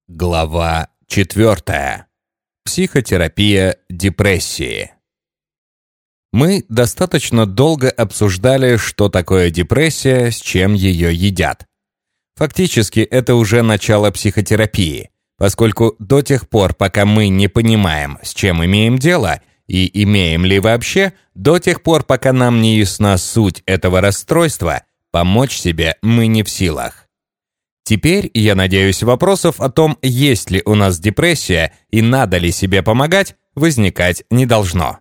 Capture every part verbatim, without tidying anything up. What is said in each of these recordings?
Глава четвертая. Психотерапия депрессии. Мы достаточно долго обсуждали, что такое депрессия, с чем ее едят. Фактически, это уже начало психотерапии, поскольку до тех пор, пока мы не понимаем, с чем имеем дело, и имеем ли вообще, до тех пор, пока нам не ясна суть этого расстройства, помочь себе мы не в силах. Теперь, я надеюсь, вопросов о том, есть ли у нас депрессия и надо ли себе помогать, возникать не должно.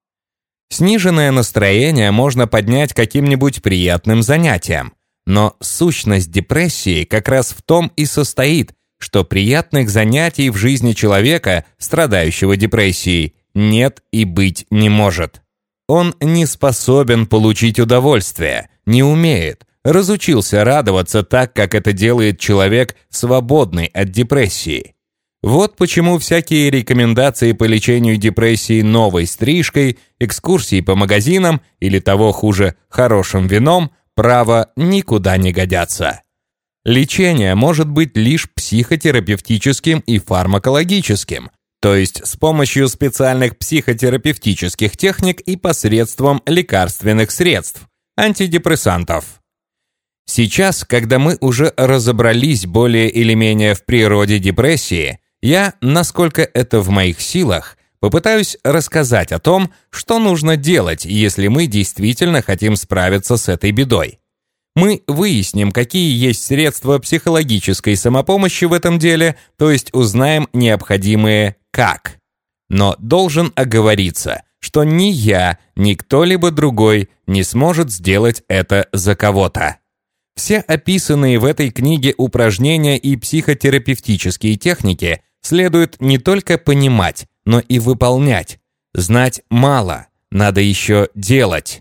Сниженное настроение можно поднять каким-нибудь приятным занятием, но сущность депрессии как раз в том и состоит, что приятных занятий в жизни человека, страдающего депрессией, нет и быть не может. Он не способен получить удовольствие, не умеет, разучился радоваться так, как это делает человек, свободный от депрессии. Вот почему всякие рекомендации по лечению депрессии новой стрижкой, экскурсии по магазинам или того хуже, хорошим вином, право никуда не годятся. Лечение может быть лишь психотерапевтическим и фармакологическим, то есть с помощью специальных психотерапевтических техник и посредством лекарственных средств, антидепрессантов. Сейчас, когда мы уже разобрались более или менее в природе депрессии, я, насколько это в моих силах, попытаюсь рассказать о том, что нужно делать, если мы действительно хотим справиться с этой бедой. Мы выясним, какие есть средства психологической самопомощи в этом деле, то есть узнаем необходимые «как». Но должен оговориться, что ни я, ни кто-либо другой не сможет сделать это за кого-то. Все описанные в этой книге упражнения и психотерапевтические техники следует не только понимать, но и выполнять. Знать мало, надо еще делать.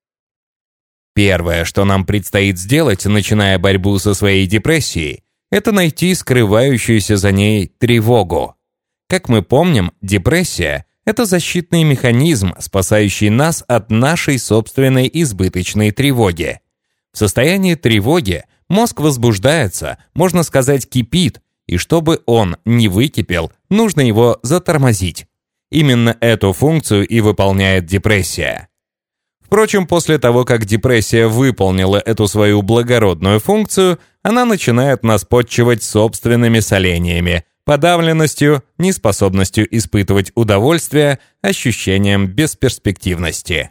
Первое, что нам предстоит сделать, начиная борьбу со своей депрессией, это найти скрывающуюся за ней тревогу. Как мы помним, депрессия – это защитный механизм, спасающий нас от нашей собственной избыточной тревоги. В состоянии тревоги мозг возбуждается, можно сказать, кипит, и чтобы он не выкипел, нужно его затормозить. Именно эту функцию и выполняет депрессия. Впрочем, после того, как депрессия выполнила эту свою благородную функцию, она начинает нас подчивать собственными солениями, подавленностью, неспособностью испытывать удовольствие, ощущением бесперспективности.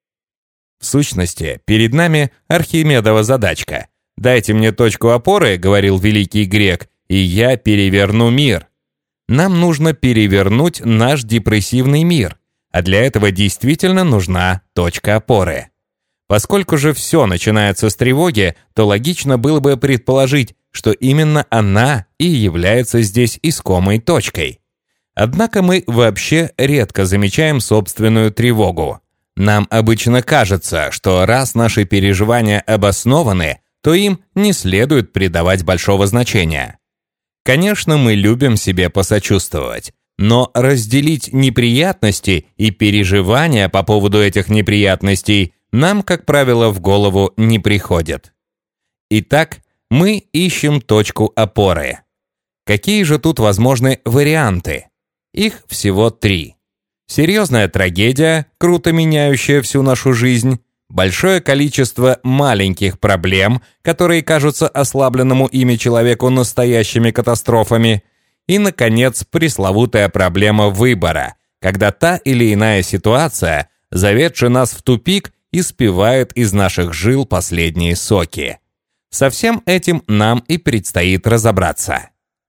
В сущности, перед нами Архимедова задачка. «Дайте мне точку опоры», — говорил великий грек, «и я переверну мир». Нам нужно перевернуть наш депрессивный мир, а для этого действительно нужна точка опоры. Поскольку же все начинается с тревоги, то логично было бы предположить, что именно она и является здесь искомой точкой. Однако мы вообще редко замечаем собственную тревогу. Нам обычно кажется, что раз наши переживания обоснованы, то им не следует придавать большого значения. Конечно, мы любим себе посочувствовать, но разделить неприятности и переживания по поводу этих неприятностей нам, как правило, в голову не приходит. Итак, мы ищем точку опоры. Какие же тут возможны варианты? Их всего три. Серьезная трагедия, круто меняющая всю нашу жизнь, большое количество маленьких проблем, которые кажутся ослабленному ими человеку настоящими катастрофами, и, наконец, пресловутая проблема выбора, когда та или иная ситуация, заведшая нас в тупик, испевает из наших жил последние соки. Со всем этим нам и предстоит разобраться.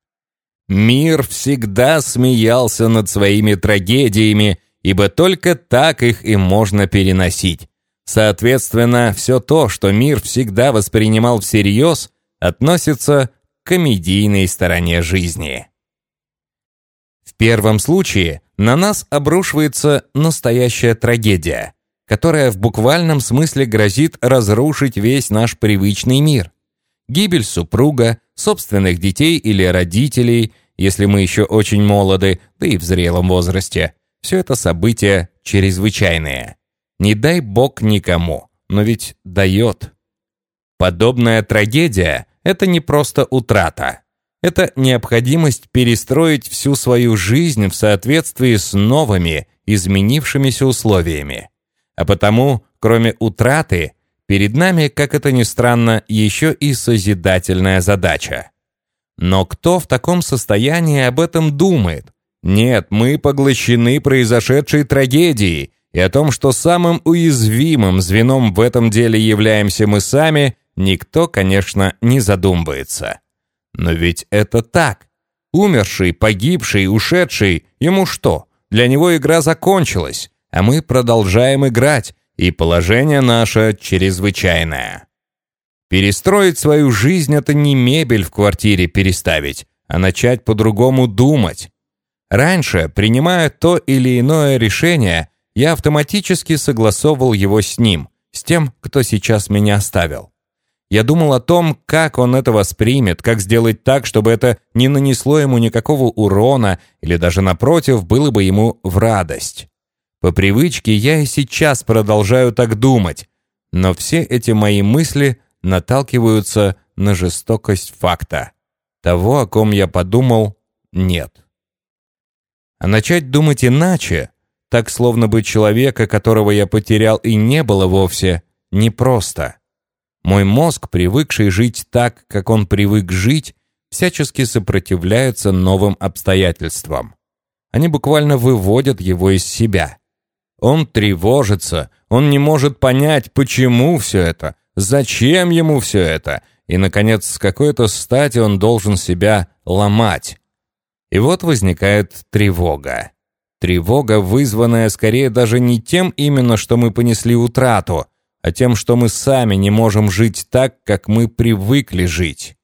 Мир всегда смеялся над своими трагедиями, ибо только так их и можно переносить. Соответственно, все то, что мир всегда воспринимал всерьез, относится к комедийной стороне жизни. В первом случае на нас обрушивается настоящая трагедия, которая в буквальном смысле грозит разрушить весь наш привычный мир. Гибель супруга, собственных детей или родителей, если мы еще очень молоды, да и в зрелом возрасте. Все это события чрезвычайные. Не дай бог никому, но ведь дает. Подобная трагедия – это не просто утрата. Это необходимость перестроить всю свою жизнь в соответствии с новыми, изменившимися условиями. А потому, кроме утраты, перед нами, как это ни странно, еще и созидательная задача. Но кто в таком состоянии об этом думает? Нет, мы поглощены произошедшей трагедией, и о том, что самым уязвимым звеном в этом деле являемся мы сами, никто, конечно, не задумывается. Но ведь это так. Умерший, погибший, ушедший, ему что? Для него игра закончилась, а мы продолжаем играть, и положение наше чрезвычайное. Перестроить свою жизнь – это не мебель в квартире переставить, а начать по-другому думать. Раньше, принимая то или иное решение, я автоматически согласовывал его с ним, с тем, кто сейчас меня оставил. Я думал о том, как он это воспримет, как сделать так, чтобы это не нанесло ему никакого урона или даже, напротив, было бы ему в радость. По привычке я и сейчас продолжаю так думать, но все эти мои мысли наталкиваются на жестокость факта. Того, о ком я подумал, нет. А начать думать иначе, так словно бы человека, которого я потерял и не было вовсе, непросто. Мой мозг, привыкший жить так, как он привык жить, всячески сопротивляется новым обстоятельствам. Они буквально выводят его из себя. Он тревожится, он не может понять, почему все это, зачем ему все это, и, наконец, с какой-то стати он должен себя ломать. И вот возникает тревога. Тревога, вызванная скорее даже не тем именно, что мы понесли утрату, а тем, что мы сами не можем жить так, как мы привыкли жить.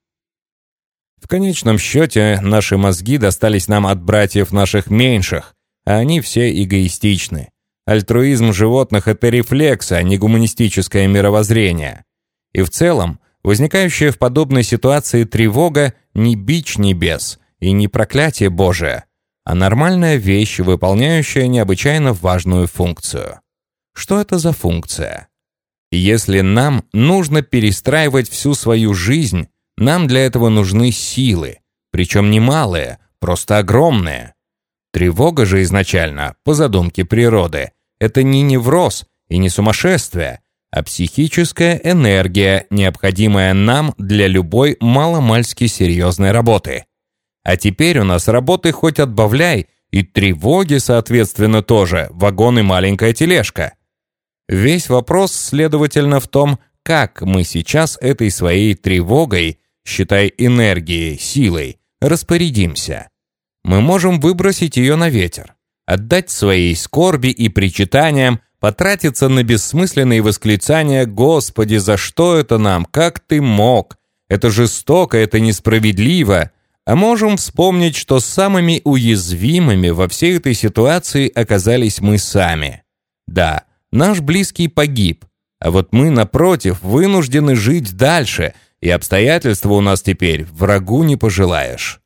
В конечном счете, наши мозги достались нам от братьев наших меньших, а они все эгоистичны. Альтруизм животных – это рефлекс, а не гуманистическое мировоззрение. И в целом, возникающая в подобной ситуации тревога – не бич небес и не проклятие Божие, а нормальная вещь, выполняющая необычайно важную функцию. Что это за функция? Если нам нужно перестраивать всю свою жизнь, нам для этого нужны силы, причем немалые, просто огромные. Тревога же изначально, по задумке природы, это не невроз и не сумасшествие, а психическая энергия, необходимая нам для любой маломальски серьезной работы. А теперь у нас работы хоть отбавляй, и тревоги, соответственно, тоже, вагон и маленькая тележка. Весь вопрос, следовательно, в том, как мы сейчас этой своей тревогой, считай энергией, силой, распорядимся. Мы можем выбросить ее на ветер, отдать своей скорби и причитаниям, потратиться на бессмысленные восклицания «Господи, за что это нам? Как ты мог? Это жестоко, это несправедливо». А можем вспомнить, что самыми уязвимыми во всей этой ситуации оказались мы сами. Да, наш близкий погиб, а вот мы, напротив, вынуждены жить дальше, и обстоятельства у нас теперь врагу не пожелаешь.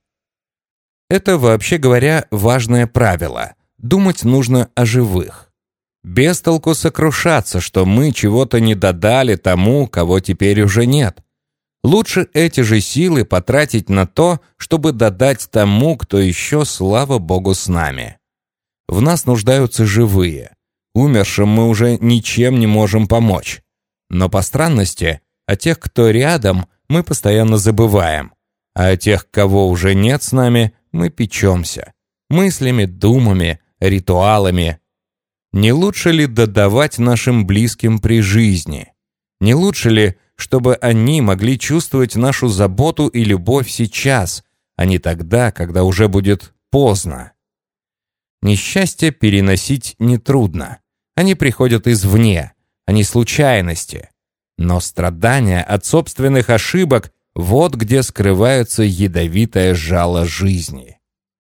Это, вообще говоря, важное правило. Думать нужно о живых. Без толку сокрушаться, что мы чего-то не додали тому, кого теперь уже нет. Лучше эти же силы потратить на то, чтобы додать тому, кто еще, слава Богу, с нами. В нас нуждаются живые. Умершим мы уже ничем не можем помочь. Но по странности, о тех, кто рядом, мы постоянно забываем. А о тех, кого уже нет с нами, мы печемся. Мыслями, думами, ритуалами. Не лучше ли додавать нашим близким при жизни? Не лучше ли, чтобы они могли чувствовать нашу заботу и любовь сейчас, а не тогда, когда уже будет поздно? Несчастье переносить нетрудно. Они приходят извне, они случайности. Но страдания от собственных ошибок – вот где скрывается ядовитое жало жизни.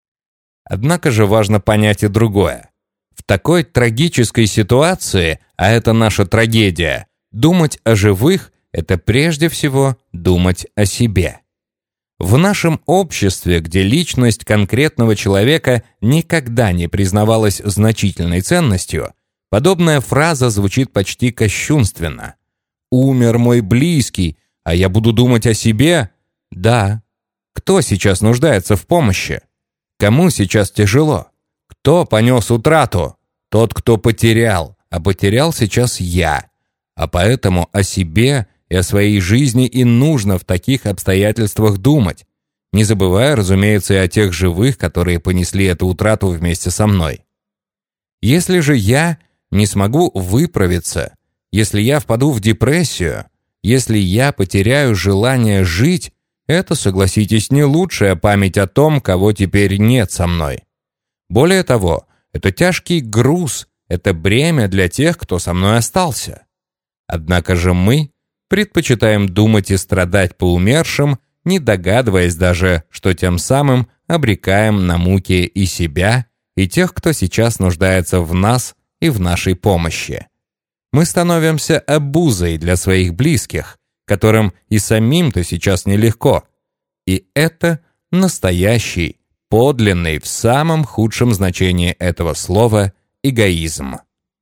Однако же важно понять и другое. В такой трагической ситуации, а это наша трагедия, думать о живых – это прежде всего думать о себе. В нашем обществе, где личность конкретного человека никогда не признавалась значительной ценностью, подобная фраза звучит почти кощунственно. «Умер мой близкий, а я буду думать о себе?» Да, Кто сейчас нуждается в помощи? Кому сейчас тяжело? Кто понес утрату? Тот, кто потерял, а потерял сейчас я. А поэтому о себе и о своей жизни и нужно в таких обстоятельствах думать, не забывая, разумеется, и о тех живых, которые понесли эту утрату вместе со мной. Если же я не смогу выправиться, если я впаду в депрессию, если я потеряю желание жить, это, согласитесь, не лучшая память о том, кого теперь нет со мной. Более того, это тяжкий груз, это бремя для тех, кто со мной остался. Однако же мы предпочитаем думать и страдать по умершим, не догадываясь даже, что тем самым обрекаем на муки и себя, и тех, кто сейчас нуждается в нас и в нашей помощи. Мы становимся обузой для своих близких, которым и самим-то сейчас нелегко. И это настоящий, подлинный в самом худшем значении этого слова эгоизм.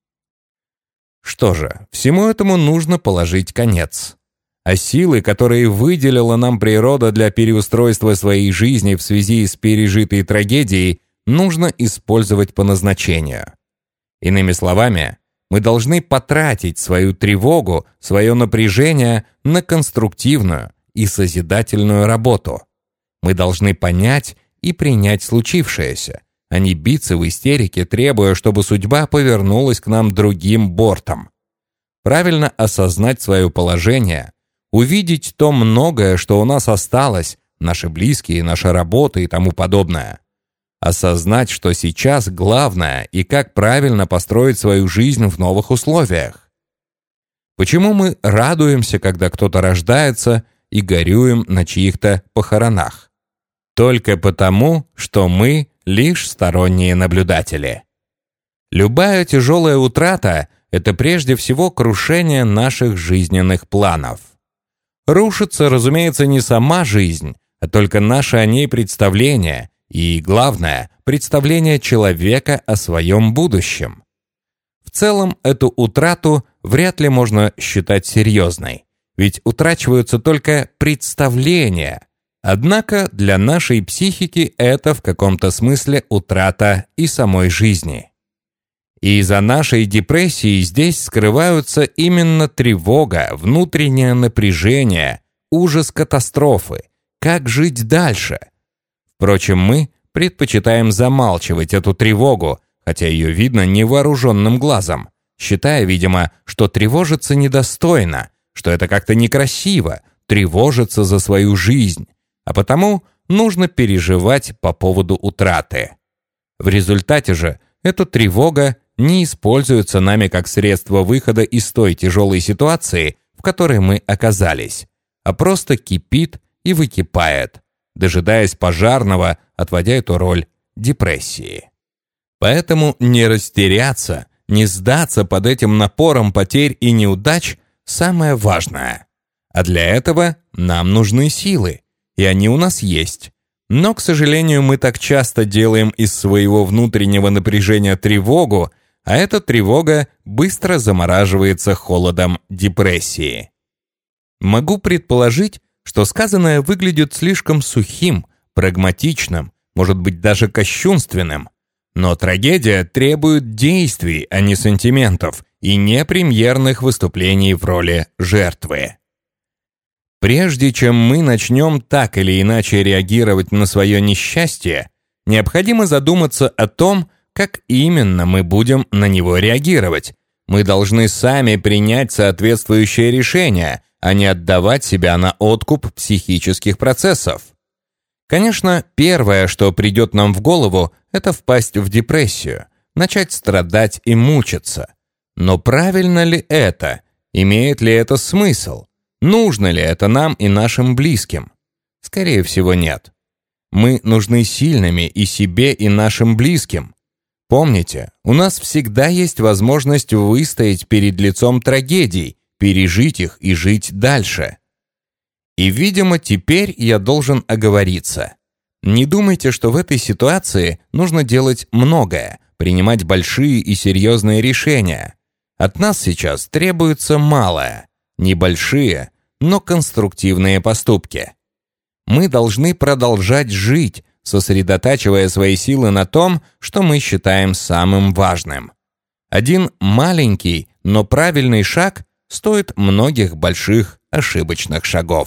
Что же, всему этому нужно положить конец. А силы, которые выделила нам природа для переустройства своей жизни в связи с пережитой трагедией, нужно использовать по назначению. Иными словами, мы должны потратить свою тревогу, свое напряжение на конструктивную и созидательную работу. Мы должны понять и принять случившееся, а не биться в истерике, требуя, чтобы судьба повернулась к нам другим бортом. Правильно осознать свое положение, увидеть то многое, что у нас осталось, наши близкие, наша работа и тому подобное. Осознать, что сейчас главное и как правильно построить свою жизнь в новых условиях. Почему мы радуемся, когда кто-то рождается, и горюем на чьих-то похоронах? Только потому, что мы лишь сторонние наблюдатели. Любая тяжелая утрата – это прежде всего крушение наших жизненных планов. Рушится, разумеется, не сама жизнь, а только наше о ней представление и, главное, представление человека о своем будущем. В целом, эту утрату вряд ли можно считать серьезной, ведь утрачиваются только представления. Однако для нашей психики это в каком-то смысле утрата и самой жизни. И за нашей депрессией здесь скрываются именно тревога, внутреннее напряжение, ужас катастрофы. Как жить дальше? Впрочем, мы предпочитаем замалчивать эту тревогу, хотя ее видно невооруженным глазом, считая, видимо, что тревожиться недостойно, что это как-то некрасиво, тревожиться за свою жизнь, а потому нужно переживать по поводу утраты. В результате же эта тревога не используется нами как средство выхода из той тяжелой ситуации, в которой мы оказались, а просто кипит и выкипает, дожидаясь пожарного, отводя эту роль депрессии. Поэтому не растеряться, не сдаться под этим напором потерь и неудач – самое важное. А для этого нам нужны силы, и они у нас есть. Но, к сожалению, мы так часто делаем из своего внутреннего напряжения тревогу, а эта тревога быстро замораживается холодом депрессии. Могу предположить, что сказанное выглядит слишком сухим, прагматичным, может быть даже кощунственным. Но трагедия требует действий, а не сантиментов, и не премьерных выступлений в роли жертвы. Прежде чем мы начнем так или иначе реагировать на свое несчастье, необходимо задуматься о том, как именно мы будем на него реагировать. Мы должны сами принять соответствующее решение, а не отдавать себя на откуп психических процессов. Конечно, первое, что придет нам в голову, это впасть в депрессию, начать страдать и мучиться. Но правильно ли это? Имеет ли это смысл? Нужно ли это нам и нашим близким? Скорее всего, нет. Мы нужны сильными и себе, и нашим близким. Помните, у нас всегда есть возможность выстоять перед лицом трагедий, пережить их и жить дальше. И, видимо, теперь я должен оговориться. Не думайте, что в этой ситуации нужно делать многое, принимать большие и серьезные решения. От нас сейчас требуется малое, небольшие, но конструктивные поступки. Мы должны продолжать жить, сосредотачивая свои силы на том, что мы считаем самым важным. Один маленький, но правильный шаг стоит многих больших ошибочных шагов.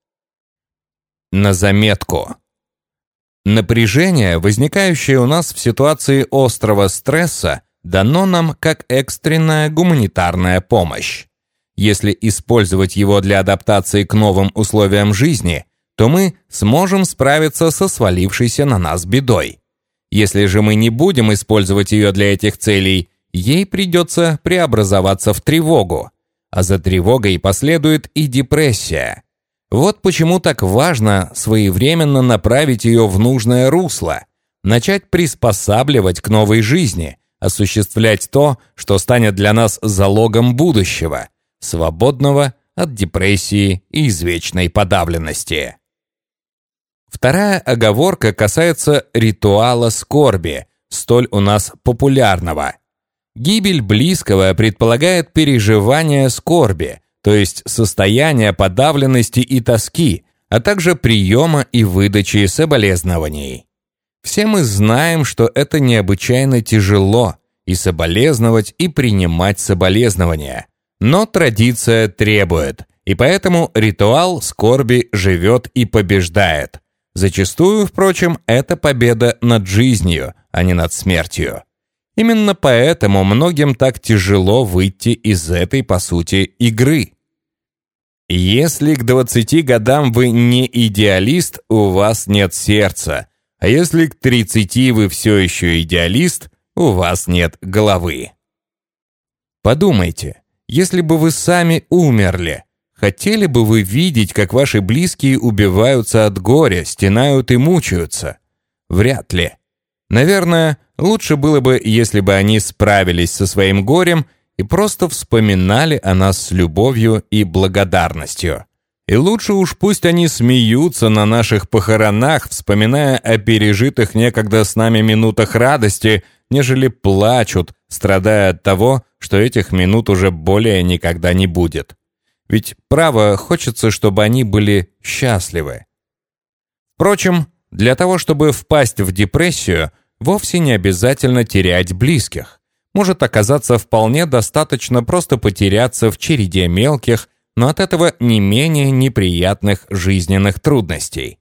На заметку. Напряжение, возникающее у нас в ситуации острого стресса, дано нам как экстренная гуманитарная помощь. Если использовать его для адаптации к новым условиям жизни, то мы сможем справиться со свалившейся на нас бедой. Если же мы не будем использовать ее для этих целей, ей придется преобразоваться в тревогу, а за тревогой последует и депрессия. Вот почему так важно своевременно направить ее в нужное русло, начать приспосабливать к новой жизни, осуществлять то, что станет для нас залогом будущего, свободного от депрессии и извечной подавленности. Вторая оговорка касается ритуала скорби, столь у нас популярного. Гибель близкого предполагает переживание скорби, то есть состояние подавленности и тоски, а также приема и выдачи соболезнований. Все мы знаем, что это необычайно тяжело и соболезновать, и принимать соболезнования. Но традиция требует, и поэтому ритуал скорби живет и побеждает. Зачастую, впрочем, это победа над жизнью, а не над смертью. Именно поэтому многим так тяжело выйти из этой, по сути, игры. Если к двадцати годам вы не идеалист, у вас нет сердца. А если к тридцати вы все еще идеалист, у вас нет головы. Подумайте, если бы вы сами умерли, хотели бы вы видеть, как ваши близкие убиваются от горя, стенают и мучаются? Вряд ли. Наверное, лучше было бы, если бы они справились со своим горем и просто вспоминали о нас с любовью и благодарностью. И лучше уж пусть они смеются на наших похоронах, вспоминая о пережитых некогда с нами минутах радости, нежели плачут, страдая от того, что этих минут уже более никогда не будет. Ведь, право, хочется, чтобы они были счастливы. Впрочем, для того, чтобы впасть в депрессию, вовсе не обязательно терять близких. Может оказаться вполне достаточно просто потеряться в череде мелких, но от этого не менее неприятных жизненных трудностей.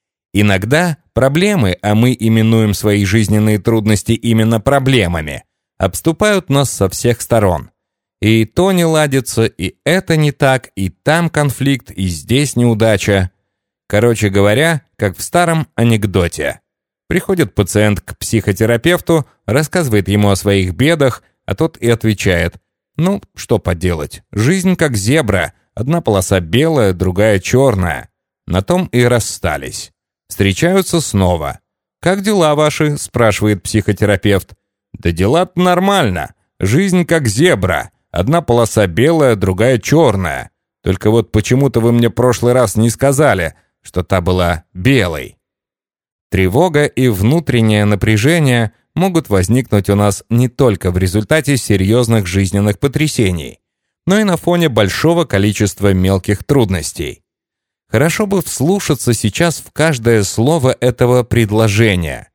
Иногда проблемы, а мы именуем свои жизненные трудности именно проблемами, обступают нас со всех сторон. И то не ладится, и это не так, и там конфликт, и здесь неудача. Короче говоря, как в старом анекдоте. Приходит пациент к психотерапевту, рассказывает ему о своих бедах, а тот и отвечает: «Ну, что поделать, жизнь как зебра, одна полоса белая, другая черная». На том и расстались. Встречаются снова. «Как дела ваши?» – спрашивает психотерапевт. «Да дела-то нормально. Жизнь как зебра. Одна полоса белая, другая черная. Только вот почему-то вы мне в прошлый раз не сказали, что та была белой». Тревога и внутреннее напряжение могут возникнуть у нас не только в результате серьезных жизненных потрясений, но и на фоне большого количества мелких трудностей. Хорошо бы вслушаться сейчас в каждое слово этого предложения.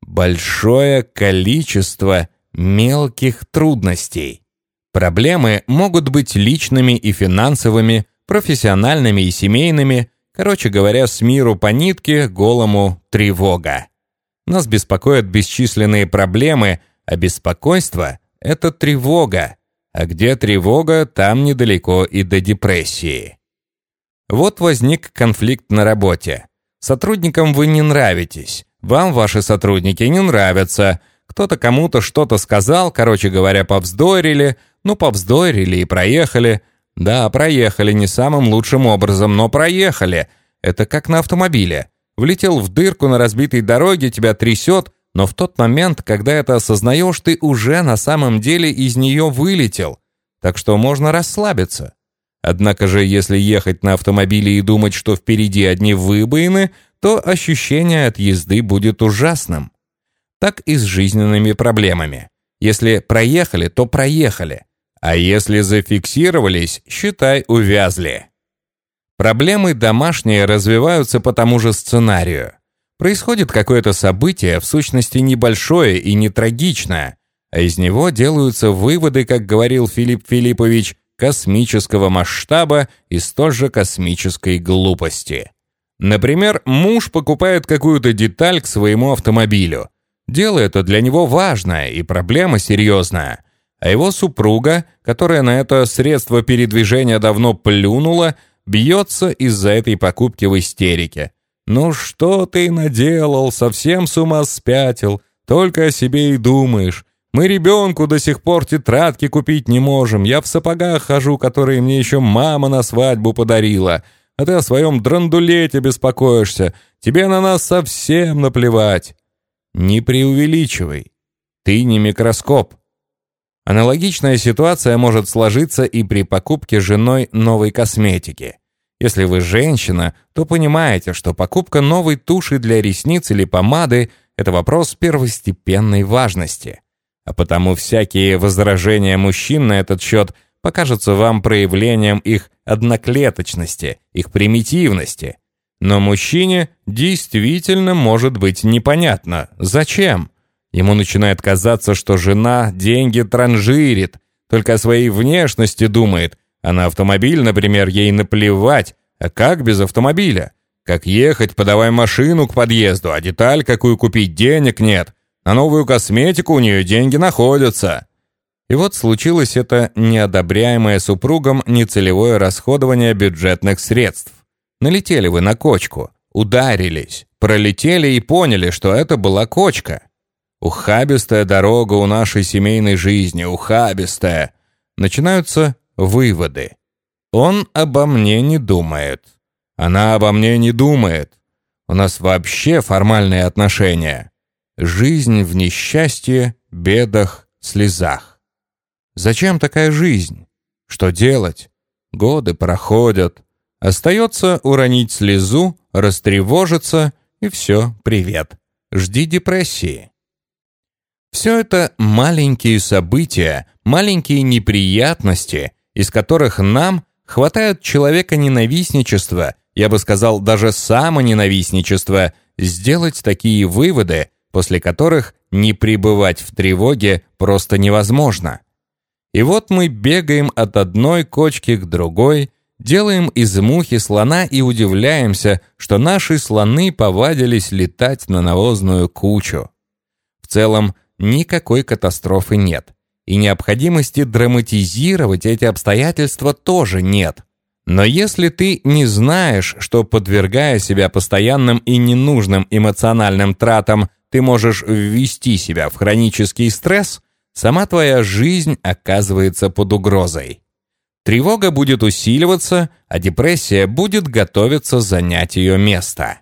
Большое количество мелких трудностей. Проблемы могут быть личными и финансовыми, профессиональными и семейными, короче говоря, с миру по нитке, голому тревога. Нас беспокоят бесчисленные проблемы, а беспокойство – это тревога. А где тревога, там недалеко и до депрессии. Вот возник конфликт на работе. Сотрудникам вы не нравитесь, вам ваши сотрудники не нравятся, кто-то кому-то что-то сказал, короче говоря, повздорили, ну повздорили и проехали. Да, проехали не самым лучшим образом, но проехали. Это как на автомобиле. Влетел в дырку на разбитой дороге, тебя трясет, но в тот момент, когда это осознаешь, ты уже на самом деле из нее вылетел. Так что можно расслабиться. Однако же, если ехать на автомобиле и думать, что впереди одни выбоины, то ощущение от езды будет ужасным. Так и с жизненными проблемами. Если проехали, то проехали. А если зафиксировались, считай, увязли. Проблемы домашние развиваются по тому же сценарию. Происходит какое-то событие, в сущности небольшое и не трагичное, а из него делаются выводы, как говорил Филипп Филиппович, космического масштаба и столь же космической глупости. Например, муж покупает какую-то деталь к своему автомобилю. Дело это для него важное и проблема серьезная. А его супруга, которая на это средство передвижения давно плюнула, бьется из-за этой покупки в истерике. «Ну что ты наделал? Совсем с ума спятил? Только о себе и думаешь. Мы ребенку до сих пор тетрадки купить не можем. Я в сапогах хожу, которые мне еще мама на свадьбу подарила. А ты о своем драндулете беспокоишься. Тебе на нас совсем наплевать». Не преувеличивай. Ты не микроскоп. Аналогичная ситуация может сложиться и при покупке женой новой косметики. Если вы женщина, то понимаете, что покупка новой туши для ресниц или помады – это вопрос первостепенной важности. А потому всякие возражения мужчин на этот счет покажутся вам проявлением их одноклеточности, их примитивности. Но мужчине действительно может быть непонятно, зачем. Ему начинает казаться, что жена деньги транжирит, только о своей внешности думает, а на автомобиль, например, ей наплевать. А как без автомобиля? Как ехать, подавай машину к подъезду, а деталь какую купить денег нет. На новую косметику у нее деньги находятся. И вот случилось это неодобряемое супругом нецелевое расходование бюджетных средств. Налетели вы на кочку, ударились, пролетели и поняли, что это была кочка. Ухабистая дорога у нашей семейной жизни, ухабистая. Начинаются выводы. Он обо мне не думает. Она обо мне не думает. У нас вообще формальные отношения. Жизнь в несчастье, бедах, слезах. Зачем такая жизнь? Что делать? Годы проходят. Остается уронить слезу, растревожиться, и все, привет. Жди депрессии. Все это маленькие события, маленькие неприятности, из которых нам хватает человека-ненавистничества, я бы сказал, даже самоненавистничества, сделать такие выводы, после которых не пребывать в тревоге просто невозможно. И вот мы бегаем от одной кочки к другой, делаем из мухи слона и удивляемся, что наши слоны повадились летать на навозную кучу. В целом, никакой катастрофы нет. И необходимости драматизировать эти обстоятельства тоже нет. Но если ты не знаешь, что, подвергая себя постоянным и ненужным эмоциональным тратам, ты можешь ввести себя в хронический стресс, сама твоя жизнь оказывается под угрозой. Тревога будет усиливаться, а депрессия будет готовиться занять ее место.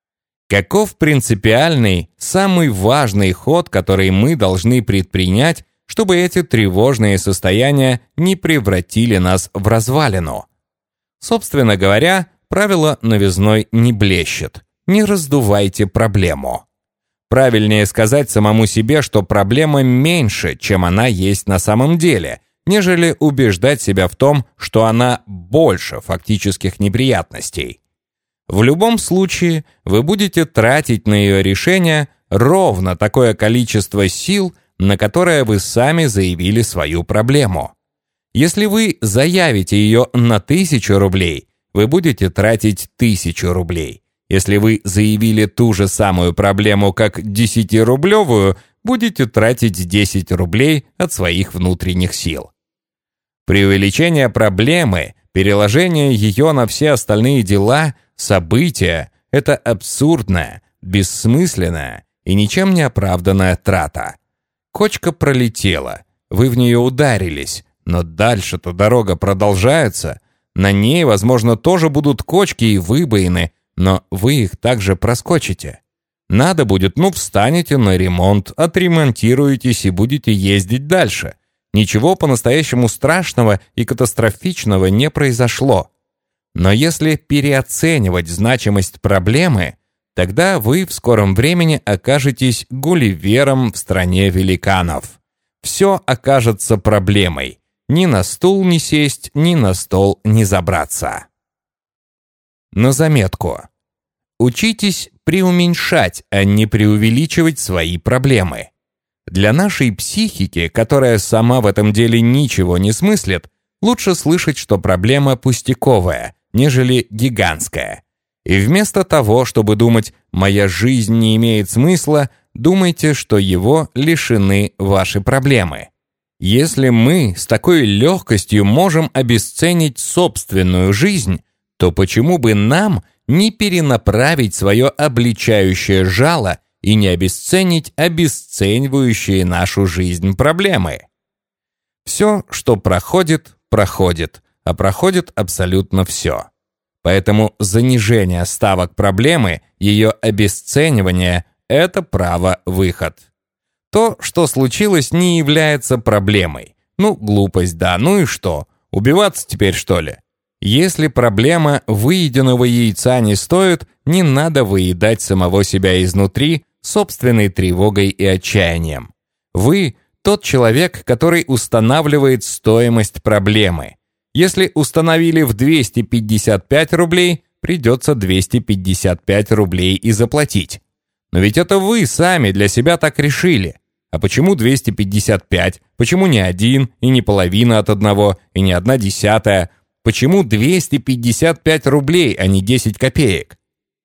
Каков принципиальный, самый важный ход, который мы должны предпринять, чтобы эти тревожные состояния не превратили нас в развалину? Собственно говоря, правило новизной не блещет. Не раздувайте проблему. Правильнее сказать самому себе, что проблема меньше, чем она есть на самом деле, нежели убеждать себя в том, что она больше фактических неприятностей. В любом случае, вы будете тратить на ее решение ровно такое количество сил, на которое вы сами заявили свою проблему. Если вы заявите ее на тысячу рублей, вы будете тратить тысячу рублей. Если вы заявили ту же самую проблему как десятирублевую, будете тратить десять рублей от своих внутренних сил. Преувеличение проблемы, переложение ее на все остальные дела, события – это абсурдная, бессмысленная и ничем не оправданная трата. Кочка пролетела, вы в нее ударились, но дальше-то дорога продолжается. На ней, возможно, тоже будут кочки и выбоины, но вы их также проскочите. Надо будет, ну, встанете на ремонт, отремонтируетесь и будете ездить дальше. Ничего по-настоящему страшного и катастрофичного не произошло. Но если переоценивать значимость проблемы, тогда вы в скором времени окажетесь Гулливером в стране великанов. Все окажется проблемой. Ни на стул не сесть, ни на стол не забраться. На заметку. Учитесь преуменьшать, а не преувеличивать свои проблемы. Для нашей психики, которая сама в этом деле ничего не смыслит, лучше слышать, что проблема пустяковая, нежели гигантская. И вместо того, чтобы думать «моя жизнь не имеет смысла», думайте, что его лишены ваши проблемы. Если мы с такой легкостью можем обесценить собственную жизнь, то почему бы нам не перенаправить свое обличающее жало и не обесценить обесценивающие нашу жизнь проблемы? Все, что проходит, проходит, а проходит абсолютно все. Поэтому занижение ставок проблемы, ее обесценивание – это право-выход. То, что случилось, не является проблемой. Ну, глупость, да, ну и что? Убиваться теперь, что ли? Если проблема выеденного яйца не стоит, не надо выедать самого себя изнутри собственной тревогой и отчаянием. Вы – тот человек, который устанавливает стоимость проблемы. Если установили в двести пятьдесят пять рублей, придется двести пятьдесят пять рублей и заплатить. Но ведь это вы сами для себя так решили. А почему двести пятьдесят пять? Почему не один, и не половина от одного, и не одна десятая? Почему двести пятьдесят пять рублей, а не десять копеек?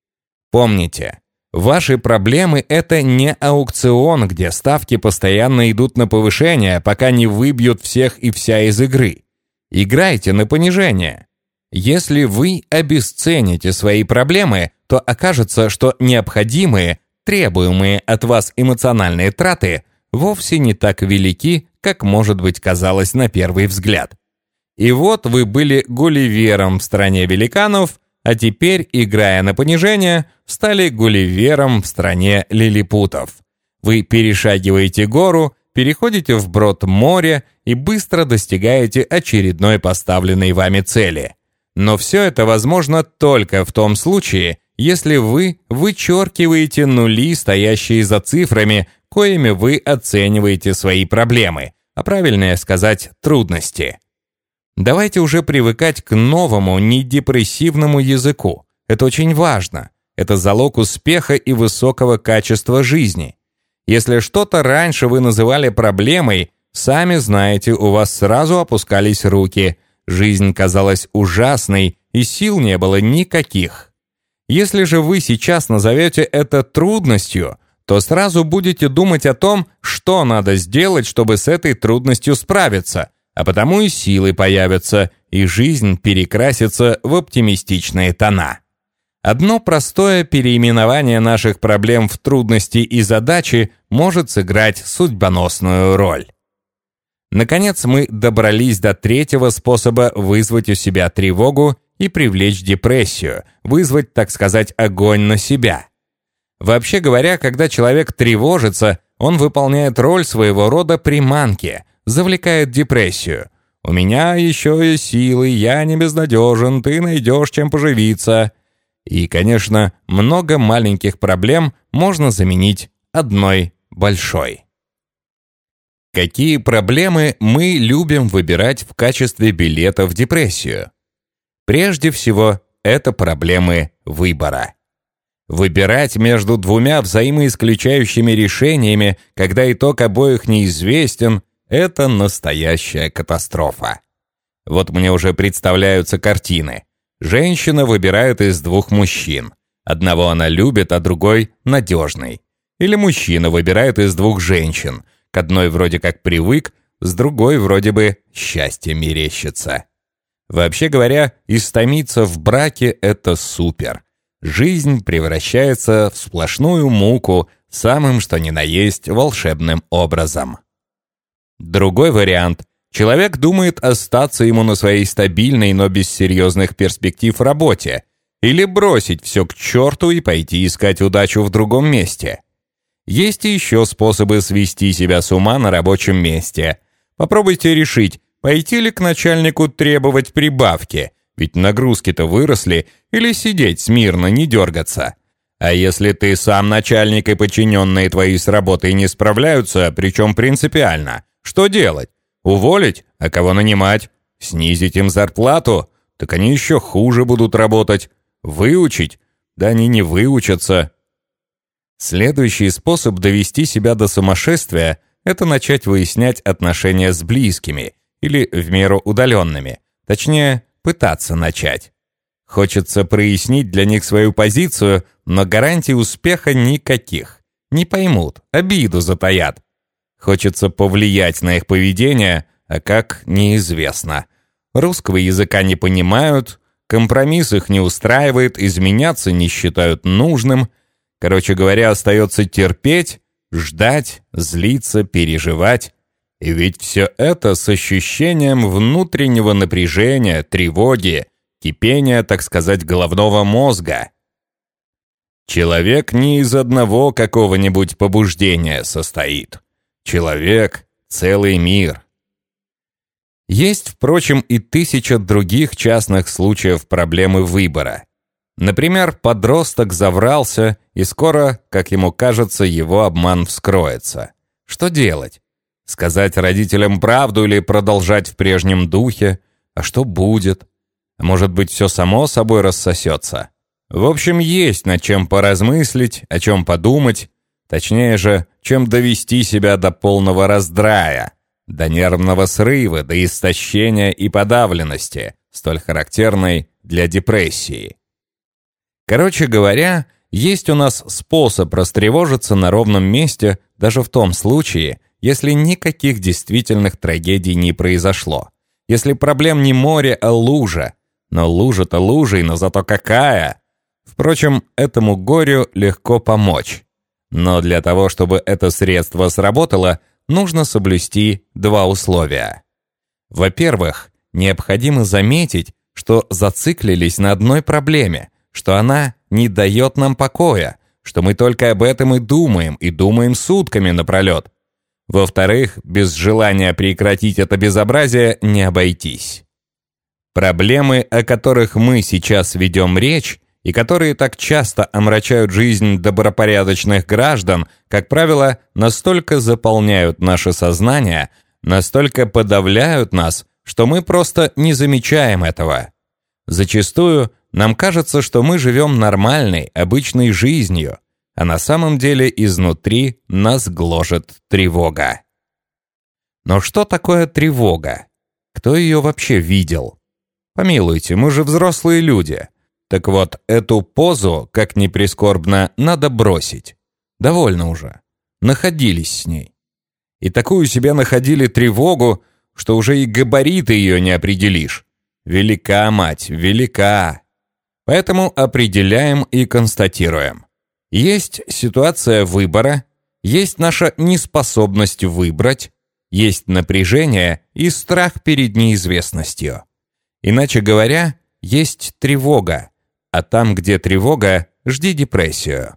Помните, ваши проблемы – это не аукцион, где ставки постоянно идут на повышение, пока не выбьют всех и вся из игры. Играйте на понижение. Если вы обесцените свои проблемы, то окажется, что необходимые, требуемые от вас эмоциональные траты вовсе не так велики, как, может быть, казалось на первый взгляд. И вот вы были Гулливером в стране великанов, а теперь, играя на понижение, стали Гулливером в стране лилипутов. Вы перешагиваете гору, переходите вброд моря и быстро достигаете очередной поставленной вами цели. Но все это возможно только в том случае, если вы вычеркиваете нули, стоящие за цифрами, коими вы оцениваете свои проблемы, а правильнее сказать трудности. Давайте уже привыкать к новому, недепрессивному языку. Это очень важно. Это залог успеха и высокого качества жизни. Если что-то раньше вы называли проблемой, сами знаете, у вас сразу опускались руки. Жизнь казалась ужасной, и сил не было никаких. Если же вы сейчас назовете это трудностью, то сразу будете думать о том, что надо сделать, чтобы с этой трудностью справиться, а потому и силы появятся, и жизнь перекрасится в оптимистичные тона. Одно простое переименование наших проблем в трудности и задачи может сыграть судьбоносную роль. Наконец, мы добрались до третьего способа вызвать у себя тревогу и привлечь депрессию, вызвать, так сказать, огонь на себя. Вообще говоря, когда человек тревожится, он выполняет роль своего рода приманки, завлекает депрессию. «У меня еще есть силы, я не безнадежен, ты найдешь чем поживиться». И, конечно, много маленьких проблем можно заменить одной большой. Какие проблемы мы любим выбирать в качестве билета в депрессию? Прежде всего, это проблемы выбора. Выбирать между двумя взаимоисключающими решениями, когда итог обоих неизвестен, это настоящая катастрофа. Вот мне уже представляются картины. Женщина выбирает из двух мужчин. Одного она любит, а другой надежный. Или мужчина выбирает из двух женщин. К одной вроде как привык, с другой вроде бы счастье мерещится. Вообще говоря, истомиться в браке – это супер. Жизнь превращается в сплошную муку самым что ни на есть волшебным образом. Другой вариант. Человек думает остаться ему на своей стабильной, но без серьезных перспектив работе, или бросить все к черту и пойти искать удачу в другом месте. Есть и еще способы свести себя с ума на рабочем месте. Попробуйте решить, пойти ли к начальнику требовать прибавки, ведь нагрузки-то выросли, или сидеть смирно, не дергаться. А если ты сам начальник и подчиненные твои с работой не справляются, причем принципиально, что делать? Уволить? А кого нанимать? Снизить им зарплату? Так они еще хуже будут работать. Выучить? Да они не выучатся. Следующий способ довести себя до сумасшествия – это начать выяснять отношения с близкими или в меру удаленными, точнее, пытаться начать. Хочется прояснить для них свою позицию, но гарантий успеха никаких. Не поймут, обиду затаят. Хочется повлиять на их поведение, а как – неизвестно. Русского языка не понимают, компромисс их не устраивает, изменяться не считают нужным. Короче говоря, остается терпеть, ждать, злиться, переживать. И ведь все это с ощущением внутреннего напряжения, тревоги, кипения, так сказать, головного мозга. Человек не из одного какого-нибудь побуждения состоит. Человек — целый мир. Есть, впрочем, и тысяча других частных случаев проблемы выбора. Например, подросток заврался, и скоро, как ему кажется, его обман вскроется. Что делать? Сказать родителям правду или продолжать в прежнем духе? А что будет? Может быть, все само собой рассосется? В общем, есть над чем поразмыслить, о чем подумать, точнее же, чем довести себя до полного раздрая, до нервного срыва, до истощения и подавленности, столь характерной для депрессии. Короче говоря, есть у нас способ растревожиться на ровном месте даже в том случае, если никаких действительных трагедий не произошло. Если проблем не море, а лужа. Но лужа-то лужей, но зато какая! Впрочем, этому горю легко помочь. Но для того, чтобы это средство сработало, нужно соблюсти два условия. Во-первых, необходимо заметить, что зациклились на одной проблеме, что она не дает нам покоя, что мы только об этом и думаем, и думаем сутками напролет. Во-вторых, без желания прекратить это безобразие не обойтись. Проблемы, о которых мы сейчас ведем речь, и которые так часто омрачают жизнь добропорядочных граждан, как правило, настолько заполняют наше сознание, настолько подавляют нас, что мы просто не замечаем этого. Зачастую нам кажется, что мы живем нормальной, обычной жизнью, а на самом деле изнутри нас гложет тревога. Но что такое тревога? Кто ее вообще видел? Помилуйте, мы же взрослые люди. Так вот, эту позу, как ни прискорбно, надо бросить. Довольно уже. Находились с ней. И такую себе находили тревогу, что уже и габариты ее не определишь. Велика, мать, велика. Поэтому определяем и констатируем. Есть ситуация выбора, есть наша неспособность выбрать, есть напряжение и страх перед неизвестностью. Иначе говоря, есть тревога, а там, где тревога, жди депрессию.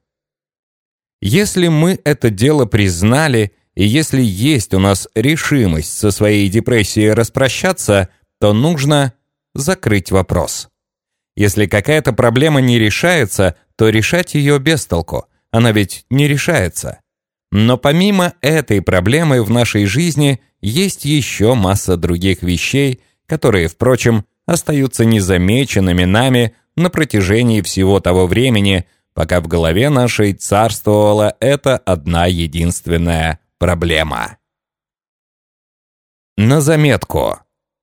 Если мы это дело признали, и если есть у нас решимость со своей депрессией распрощаться, то нужно закрыть вопрос. Если какая-то проблема не решается, то решать ее без толку. Она ведь не решается. Но помимо этой проблемы в нашей жизни есть еще масса других вещей, которые, впрочем, остаются незамеченными нами на протяжении всего того времени, пока в голове нашей царствовала эта одна единственная проблема. На заметку.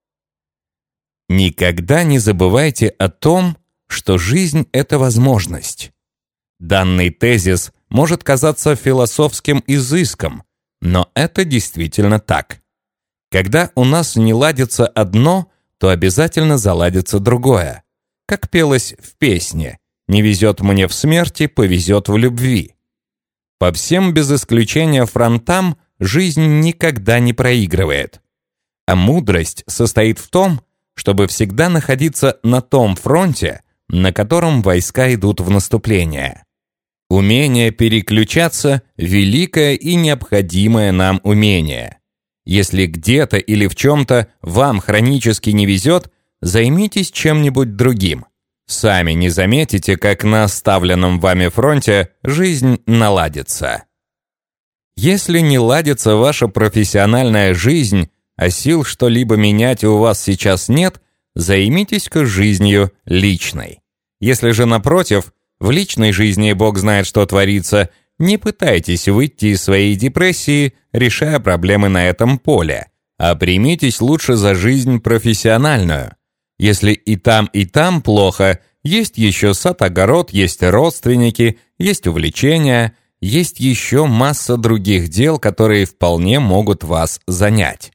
Никогда не забывайте о том, что жизнь — это возможность. Данный тезис может казаться философским изыском, но это действительно так. Когда у нас не ладится одно, то обязательно заладится другое. Как пелось в песне «Не везет мне в смерти, повезет в любви». По всем без исключения фронтам жизнь никогда не проигрывает. А мудрость состоит в том, чтобы всегда находиться на том фронте, на котором войска идут в наступление. Умение переключаться – великое и необходимое нам умение. Если где-то или в чем-то вам хронически не везет, займитесь чем-нибудь другим. Сами не заметите, как на оставленном вами фронте жизнь наладится. Если не ладится ваша профессиональная жизнь, а сил что-либо менять у вас сейчас нет, займитесь-ка жизнью личной. Если же, напротив, в личной жизни Бог знает, что творится, не пытайтесь выйти из своей депрессии, решая проблемы на этом поле, а примитесь лучше за жизнь профессиональную. Если и там, и там плохо, есть еще сад-огород, есть родственники, есть увлечения, есть еще масса других дел, которые вполне могут вас занять.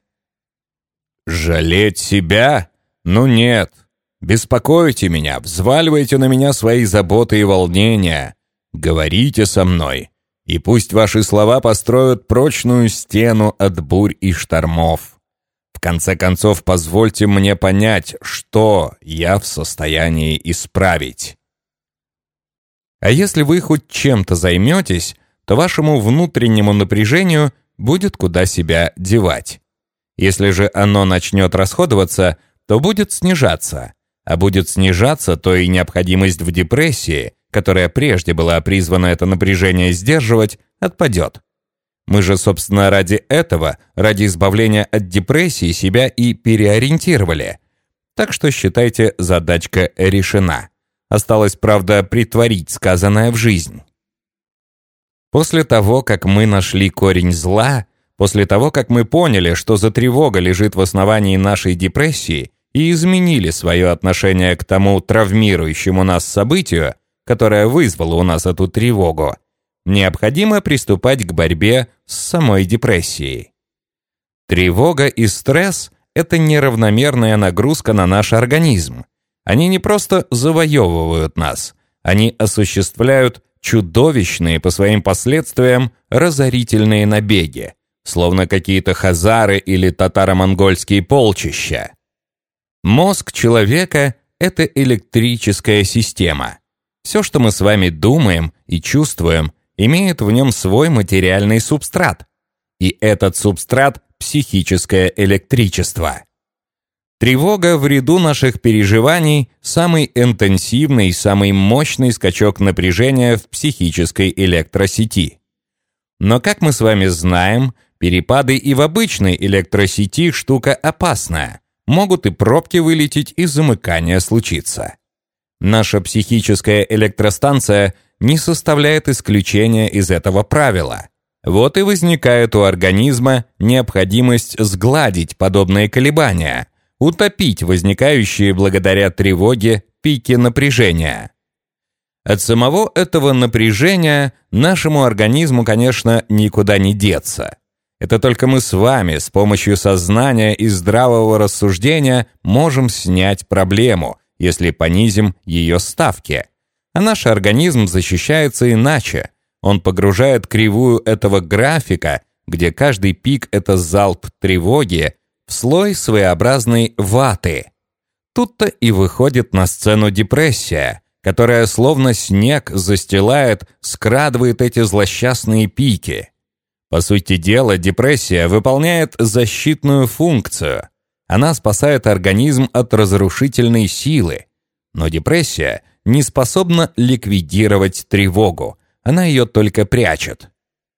Жалеть себя? Ну нет. Беспокойте меня, взваливайте на меня свои заботы и волнения. Говорите со мной, и пусть ваши слова построят прочную стену от бурь и штормов. В конце концов, позвольте мне понять, что я в состоянии исправить. А если вы хоть чем-то займетесь, то вашему внутреннему напряжению будет куда себя девать. Если же оно начнет расходоваться, то будет снижаться. А будет снижаться, то и необходимость в депрессии, которая прежде была призвана это напряжение сдерживать, отпадет. Мы же, собственно, ради этого, ради избавления от депрессии себя и переориентировали. Так что считайте, задачка решена. Осталось, правда, претворить сказанное в жизнь. После того, как мы нашли корень зла, после того, как мы поняли, что за тревога лежит в основании нашей депрессии, и изменили свое отношение к тому травмирующему нас событию, которое вызвало у нас эту тревогу, необходимо приступать к борьбе с самой депрессией. Тревога и стресс – это неравномерная нагрузка на наш организм. Они не просто завоевывают нас, они осуществляют чудовищные по своим последствиям разорительные набеги, словно какие-то хазары или татаро-монгольские полчища. Мозг человека – это электрическая система. Все, что мы с вами думаем и чувствуем, имеет в нем свой материальный субстрат. И этот субстрат – психическое электричество. Тревога в ряду наших переживаний – самый интенсивный, самый мощный скачок напряжения в психической электросети. Но, как мы с вами знаем, перепады и в обычной электросети – штука опасная. Могут и пробки вылететь, и замыкание случиться. Наша психическая электростанция не составляет исключения из этого правила. Вот и возникает у организма необходимость сгладить подобные колебания, утопить возникающие благодаря тревоге пики напряжения. От самого этого напряжения нашему организму, конечно, никуда не деться. Это только мы с вами с помощью сознания и здравого рассуждения можем снять проблему, если понизим ее ставки. А наш организм защищается иначе. Он погружает кривую этого графика, где каждый пик — это залп тревоги, в слой своеобразной ваты. Тут-то и выходит на сцену депрессия, которая словно снег застилает, скрадывает эти злосчастные пики. По сути дела, депрессия выполняет защитную функцию. Она спасает организм от разрушительной силы. Но депрессия не способна ликвидировать тревогу. Она ее только прячет.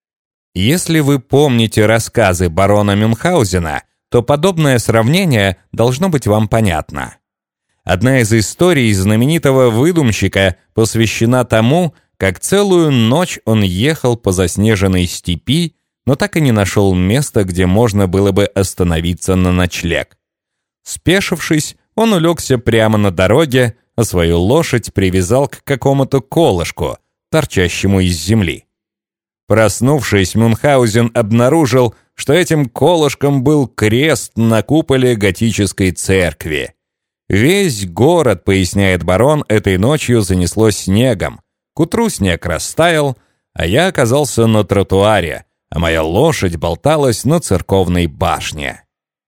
Если вы помните рассказы барона Мюнхгаузена, то подобное сравнение должно быть вам понятно. Одна из историй знаменитого выдумщика посвящена тому, как целую ночь он ехал по заснеженной степи, но так и не нашел места, где можно было бы остановиться на ночлег. Спешившись, он улегся прямо на дороге, а свою лошадь привязал к какому-то колышку, торчащему из земли. Проснувшись, Мюнхгаузен обнаружил, что этим колышком был крест на куполе готической церкви. Весь город, поясняет барон, этой ночью занесло снегом. К утру снег растаял, а я оказался на тротуаре, а моя лошадь болталась на церковной башне.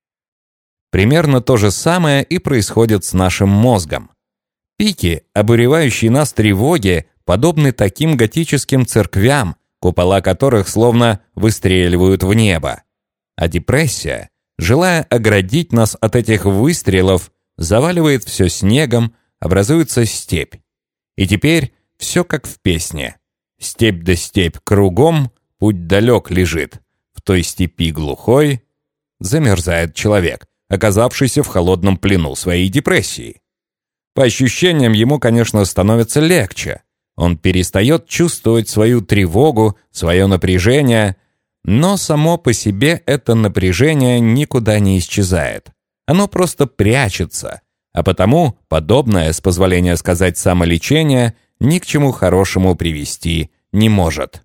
Примерно то же самое и происходит с нашим мозгом. Пики, обуревающие нас тревоги, подобны таким готическим церквям, купола которых словно выстреливают в небо. А депрессия, желая оградить нас от этих выстрелов, заваливает все снегом, образуется степь. И теперь все как в песне. Степь да степь кругом, путь далек лежит. В той степи глухой замерзает человек, оказавшийся в холодном плену своей депрессии. По ощущениям, ему, конечно, становится легче. Он перестает чувствовать свою тревогу, свое напряжение, но само по себе это напряжение никуда не исчезает. Оно просто прячется, а потому подобное, с позволения сказать, самолечение ни к чему хорошему привести не может.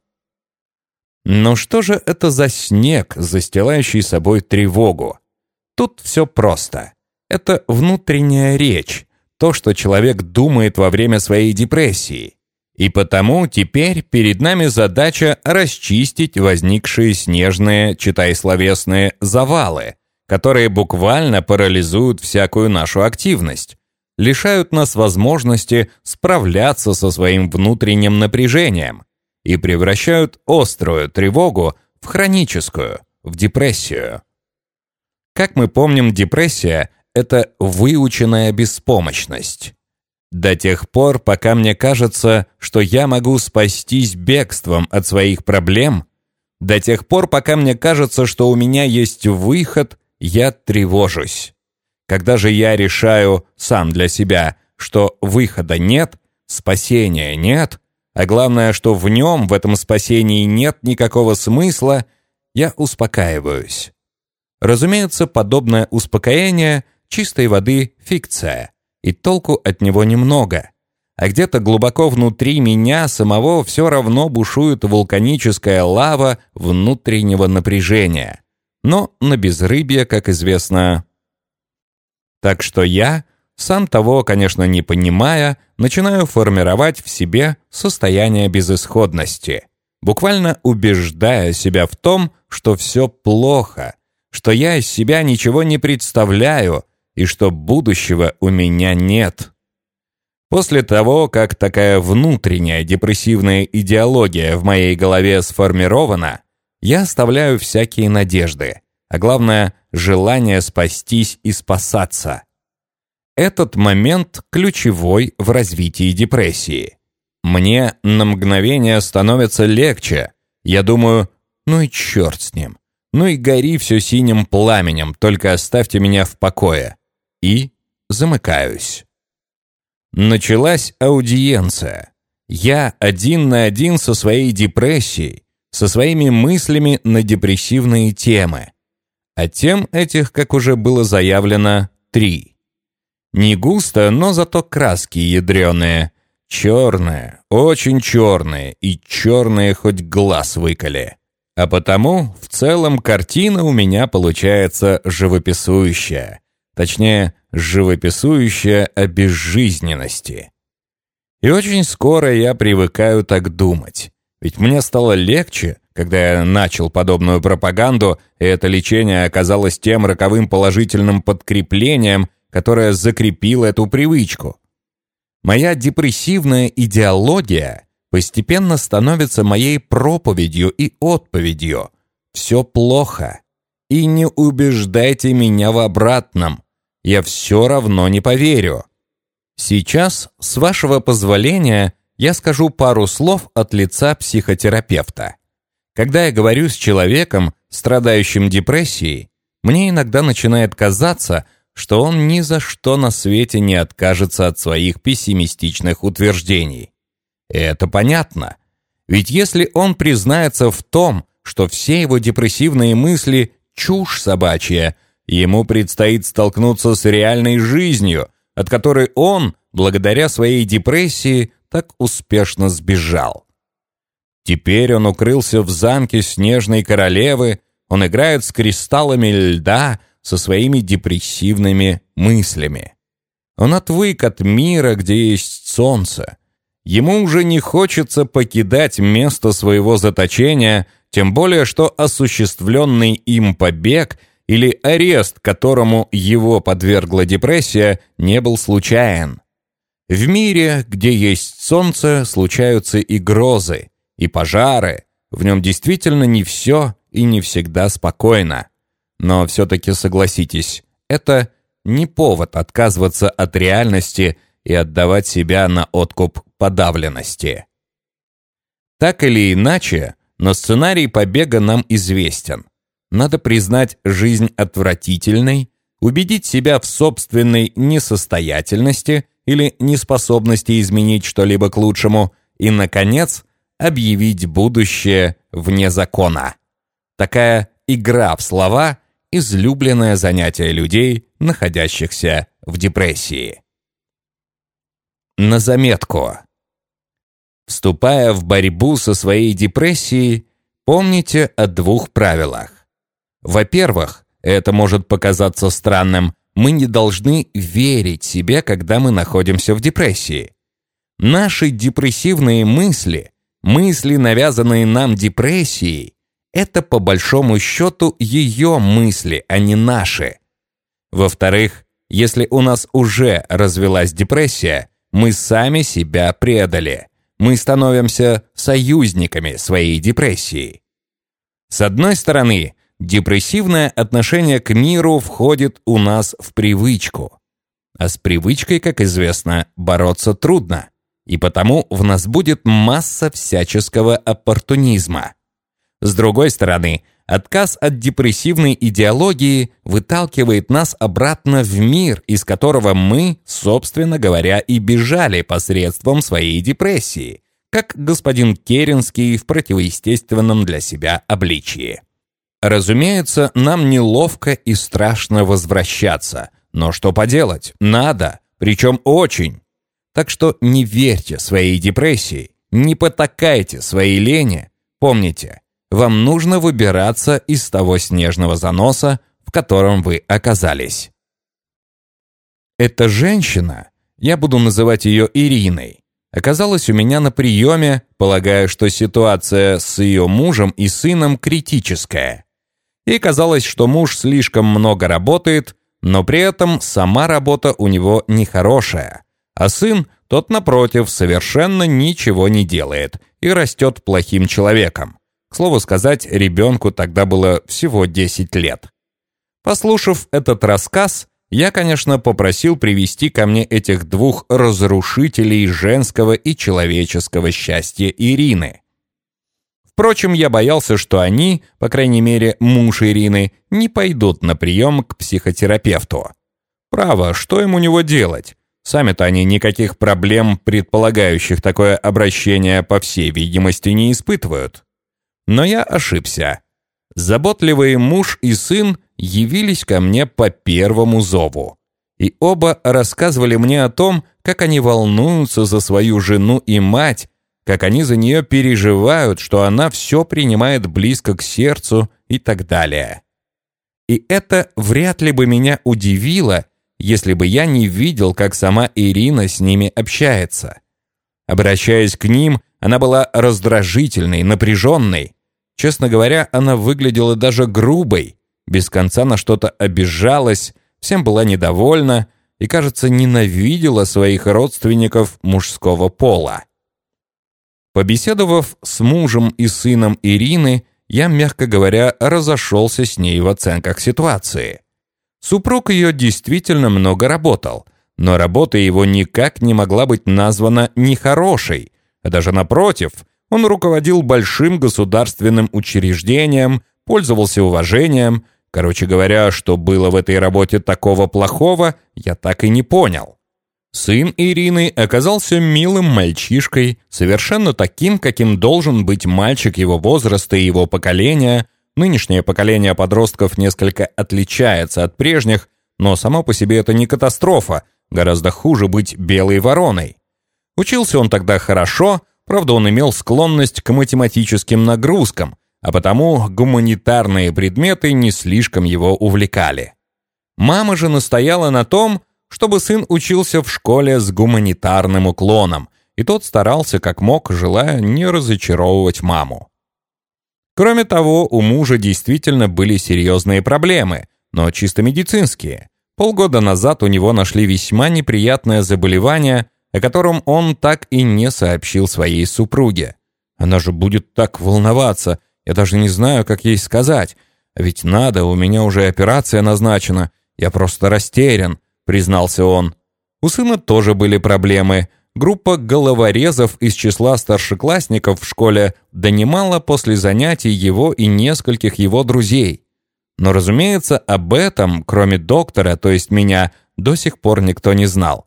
Но что же это за снег, застилающий собой тревогу? Тут все просто. Это внутренняя речь, то, что человек думает во время своей депрессии. И потому теперь перед нами задача расчистить возникшие снежные, читай словесные, завалы, которые буквально парализуют всякую нашу активность, лишают нас возможности справляться со своим внутренним напряжением и превращают острую тревогу в хроническую, в депрессию. Как мы помним, депрессия – это выученная беспомощность. До тех пор, пока мне кажется, что я могу спастись бегством от своих проблем, до тех пор, пока мне кажется, что у меня есть выход, я тревожусь. Когда же я решаю сам для себя, что выхода нет, спасения нет, а главное, что в нем, в этом спасении нет никакого смысла, я успокаиваюсь. Разумеется, подобное успокоение чистой воды фикция, и толку от него немного. А где-то глубоко внутри меня самого все равно бушует вулканическая лава внутреннего напряжения. Но на безрыбье, как известно. Так что я, сам того, конечно, не понимая, начинаю формировать в себе состояние безысходности, буквально убеждая себя в том, что все плохо, что я из себя ничего не представляю, и что будущего у меня нет. После того, как такая внутренняя депрессивная идеология в моей голове сформирована, я оставляю всякие надежды, а главное, желание спастись и спасаться. Этот момент ключевой в развитии депрессии. Мне на мгновение становится легче. Я думаю, ну и черт с ним. Ну и гори все синим пламенем, только оставьте меня в покое. И замыкаюсь. Началась аудиенция. Я один на один со своей депрессией, со своими мыслями на депрессивные темы. А тем этих, как уже было заявлено, три. Не густо, но зато краски ядреные. Черные, очень черные, и черные хоть глаз выколи. А потому, в целом, картина у меня получается живописующая. Точнее, живописующая о безжизненности. И очень скоро я привыкаю так думать. Ведь мне стало легче, когда я начал подобную пропаганду, и это лечение оказалось тем роковым положительным подкреплением, которое закрепило эту привычку. Моя депрессивная идеология постепенно становится моей проповедью и отповедью. Все плохо. И не убеждайте меня в обратном. Я все равно не поверю. Сейчас, с вашего позволения, я скажу пару слов от лица психотерапевта. Когда я говорю с человеком, страдающим депрессией, мне иногда начинает казаться, что он ни за что на свете не откажется от своих пессимистичных утверждений. И это понятно. Ведь если он признается в том, что все его депрессивные мысли – чушь собачья, ему предстоит столкнуться с реальной жизнью, от которой он, благодаря своей депрессии, так успешно сбежал. Теперь он укрылся в замке Снежной Королевы, он играет с кристаллами льда со своими депрессивными мыслями. Он отвык от мира, где есть солнце. Ему уже не хочется покидать место своего заточения, тем более что осуществленный им побег или арест, которому его подвергла депрессия, не был случайен. В мире, где есть солнце, случаются и грозы, и пожары. В нем действительно не все и не всегда спокойно. Но все-таки согласитесь, это не повод отказываться от реальности и отдавать себя на откуп подавленности. Так или иначе, но сценарий побега нам известен. Надо признать жизнь отвратительной, убедить себя в собственной несостоятельности или неспособности изменить что-либо к лучшему, и, наконец, объявить будущее вне закона. Такая игра в слова – излюбленное занятие людей, находящихся в депрессии. На заметку. Вступая в борьбу со своей депрессией, помните о двух правилах. Во-первых, это может показаться странным, мы не должны верить себе, когда мы находимся в депрессии. Наши депрессивные мысли, мысли, навязанные нам депрессией, это по большому счету ее мысли, а не наши. Во-вторых, если у нас уже развилась депрессия, мы сами себя предали. Мы становимся союзниками своей депрессии. С одной стороны, депрессивное отношение к миру входит у нас в привычку. А с привычкой, как известно, бороться трудно. И потому в нас будет масса всяческого оппортунизма. С другой стороны, отказ от депрессивной идеологии выталкивает нас обратно в мир, из которого мы, собственно говоря, и бежали посредством своей депрессии, как господин Керенский в противоестественном для себя обличии. Разумеется, нам неловко и страшно возвращаться, но что поделать, надо, причем очень. Так что не верьте своей депрессии, не потакайте своей лени, помните, вам нужно выбираться из того снежного заноса, в котором вы оказались. Эта женщина, я буду называть ее Ириной, оказалась у меня на приеме, полагая, что ситуация с ее мужем и сыном критическая. Ей казалось, что муж слишком много работает, но при этом сама работа у него нехорошая, а сын, тот напротив, совершенно ничего не делает и растет плохим человеком. К слову сказать, ребенку тогда было всего десять лет. Послушав этот рассказ, я, конечно, попросил привести ко мне этих двух разрушителей женского и человеческого счастья Ирины. Впрочем, я боялся, что они, по крайней мере, муж Ирины, не пойдут на прием к психотерапевту. Право, что им у него делать? Сами-то они никаких проблем, предполагающих такое обращение, по всей видимости, не испытывают. Но я ошибся. Заботливые муж и сын явились ко мне по первому зову. И оба рассказывали мне о том, как они волнуются за свою жену и мать, как они за нее переживают, что она все принимает близко к сердцу и так далее. И это вряд ли бы меня удивило, если бы я не видел, как сама Ирина с ними общается. Обращаясь к ним, она была раздражительной, напряженной. Честно говоря, она выглядела даже грубой, без конца на что-то обижалась, всем была недовольна и, кажется, ненавидела своих родственников мужского пола. Побеседовав с мужем и сыном Ирины, я, мягко говоря, разошелся с ней в оценках ситуации. Супруг ее действительно много работал, но работа его никак не могла быть названа нехорошей, а даже напротив, он руководил большим государственным учреждением, пользовался уважением. Короче говоря, что было в этой работе такого плохого, я так и не понял. Сын Ирины оказался милым мальчишкой, совершенно таким, каким должен быть мальчик его возраста и его поколения. Нынешнее поколение подростков несколько отличается от прежних, но само по себе это не катастрофа, гораздо хуже быть белой вороной. Учился он тогда хорошо, правда, он имел склонность к математическим нагрузкам, а потому гуманитарные предметы не слишком его увлекали. Мама же настояла на том, чтобы сын учился в школе с гуманитарным уклоном, и тот старался как мог, желая не разочаровывать маму. Кроме того, у мужа действительно были серьезные проблемы, но чисто медицинские. Полгода назад у него нашли весьма неприятное заболевание, о котором он так и не сообщил своей супруге. Она же будет так волноваться, я даже не знаю, как ей сказать. А ведь надо, у меня уже операция назначена, я просто растерян, признался он. У сына тоже были проблемы. Группа головорезов из числа старшеклассников в школе донимала после занятий его и нескольких его друзей. Но, разумеется, об этом, кроме доктора, то есть меня, до сих пор никто не знал.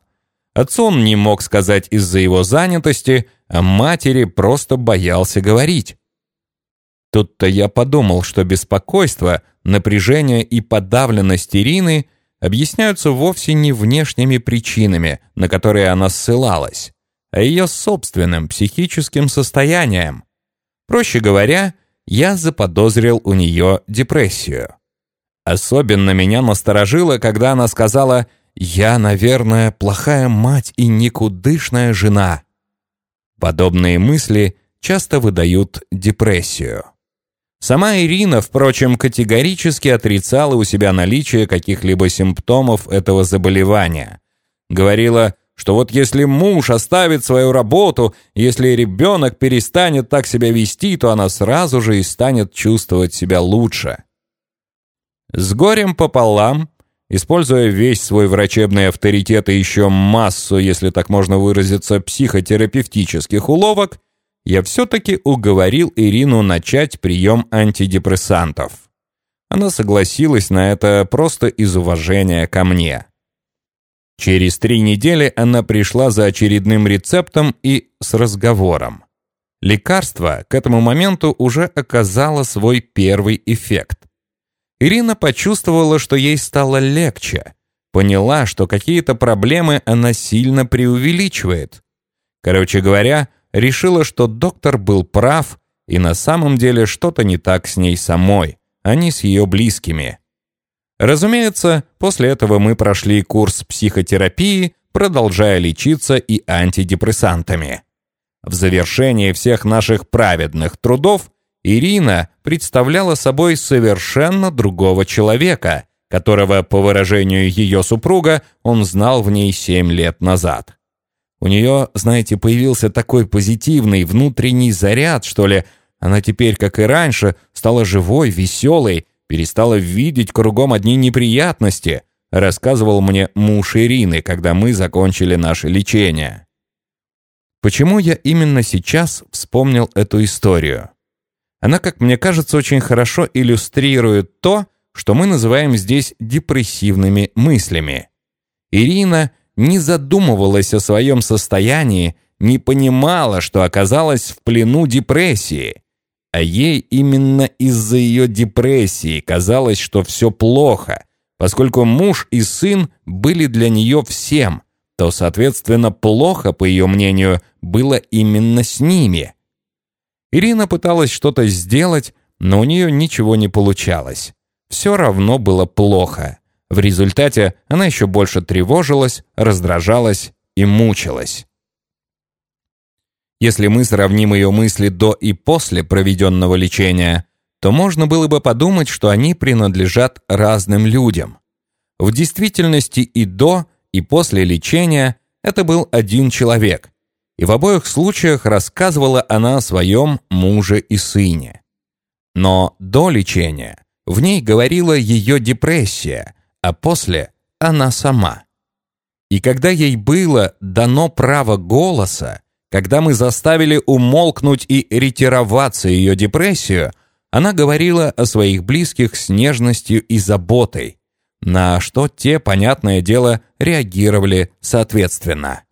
Отцу он не мог сказать из-за его занятости, а матери просто боялся говорить. Тут-то я подумал, что беспокойство, напряжение и подавленность Ирины объясняются вовсе не внешними причинами, на которые она ссылалась, а ее собственным психическим состоянием. Проще говоря, я заподозрил у нее депрессию. Особенно меня насторожило, когда она сказала: «Я, наверное, плохая мать и никудышная жена». Подобные мысли часто выдают депрессию. Сама Ирина, впрочем, категорически отрицала у себя наличие каких-либо симптомов этого заболевания. Говорила, что вот если муж оставит свою работу, если ребенок перестанет так себя вести, то она сразу же и станет чувствовать себя лучше. С горем пополам, используя весь свой врачебный авторитет и еще массу, если так можно выразиться, психотерапевтических уловок, я все-таки уговорил Ирину начать прием антидепрессантов. Она согласилась на это просто из уважения ко мне. Через три недели она пришла за очередным рецептом и с разговором. Лекарство к этому моменту уже оказало свой первый эффект. Ирина почувствовала, что ей стало легче, поняла, что какие-то проблемы она сильно преувеличивает. Короче говоря, решила, что доктор был прав, и на самом деле что-то не так с ней самой, а не с ее близкими. Разумеется, после этого мы прошли курс психотерапии, продолжая лечиться и антидепрессантами. В завершении всех наших праведных трудов Ирина представляла собой совершенно другого человека, которого, по выражению ее супруга, он знал в ней семь лет назад. У нее, знаете, появился такой позитивный внутренний заряд, что ли. Она теперь, как и раньше, стала живой, веселой, перестала видеть кругом одни неприятности, рассказывал мне муж Ирины, когда мы закончили наше лечение. Почему я именно сейчас вспомнил эту историю? Она, как мне кажется, очень хорошо иллюстрирует то, что мы называем здесь депрессивными мыслями. Ирина не задумывалась о своем состоянии, не понимала, что оказалась в плену депрессии. А ей именно из-за ее депрессии казалось, что все плохо, поскольку муж и сын были для нее всем, то, соответственно, плохо, по ее мнению, было именно с ними. Ирина пыталась что-то сделать, но у нее ничего не получалось. Все равно было плохо. В результате она еще больше тревожилась, раздражалась и мучилась. Если мы сравним ее мысли до и после проведенного лечения, то можно было бы подумать, что они принадлежат разным людям. В действительности и до, и после лечения это был один человек, и в обоих случаях рассказывала она о своем муже и сыне. Но до лечения в ней говорила ее депрессия, а после – она сама. И когда ей было дано право голоса, когда мы заставили умолкнуть и ретироваться ее депрессию, она говорила о своих близких с нежностью и заботой, на что те, понятное дело, реагировали соответственно.